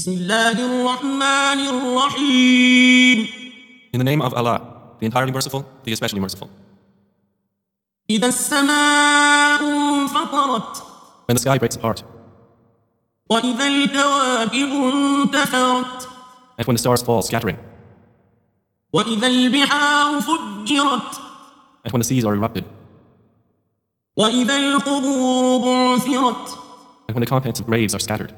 بسم الله الرحمن الرحيم. In the name of Allah, the entirely merciful, the especially merciful. إذا السماء انفطرت When the sky breaks apart, وإذا الكواكب انتثرت and when the stars fall scattering, وإذا البحار فجرت and when the seas are erupted, وإذا القبور بعثرت and when the contents of graves are scattered,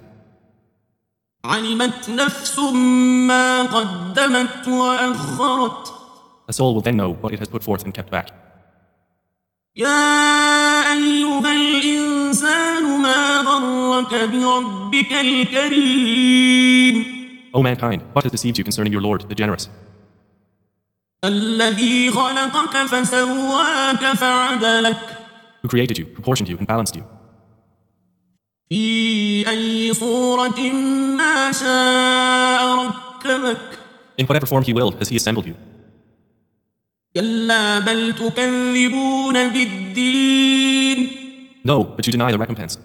علمت نفس ما قدمت وأخرت. a soul will then know what it has put forth and kept back. يا أيها الإنسان ما غرك بربك الكريم O mankind, what has deceived you concerning your Lord, the generous, الذي خلقك فسواك فعدلك who created you, proportioned you, and balanced you, في أي صورة ما شاء ركبك. in whatever form He willed has He assembled you. كلا بل تكذبون بالدين No, but you deny the recompense,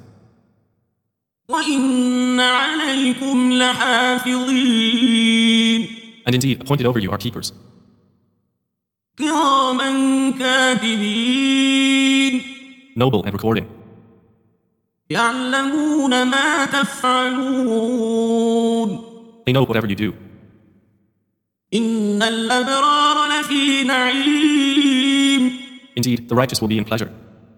وإن عليكم لحافظين and indeed appointed over you are keepers, كراما كاتبين noble and recording, يعلمون ما تفعلون. they know whatever you do. إن الأبرار لفي نعيم Indeed, the righteous will be in pleasure,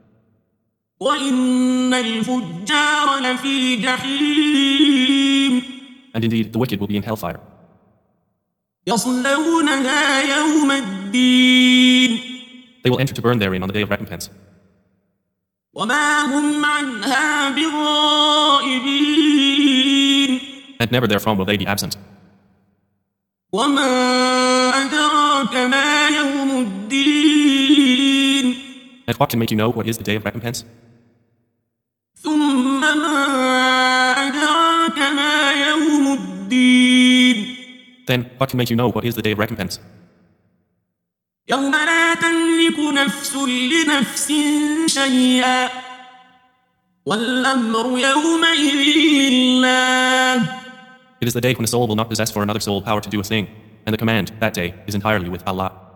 وإن الفجار لفي جحيم and indeed the wicked will be in hellfire. يصلونها يوم الدين They will enter to burn therein on the day of recompense, وما هم عنها بغائبين. and never therefrom will they be absent. وما أدراك ما يوم الدين And what can make you know what is the day of recompense? ثم ما أدراك ما يوم الدين Then what can make you know what is the day of recompense? يوم لا تملك نفس لنفس شيئا والأمر يومئذ لله. It is the day when a soul will not possess for another soul power to do a thing, and the command that day is entirely with Allah.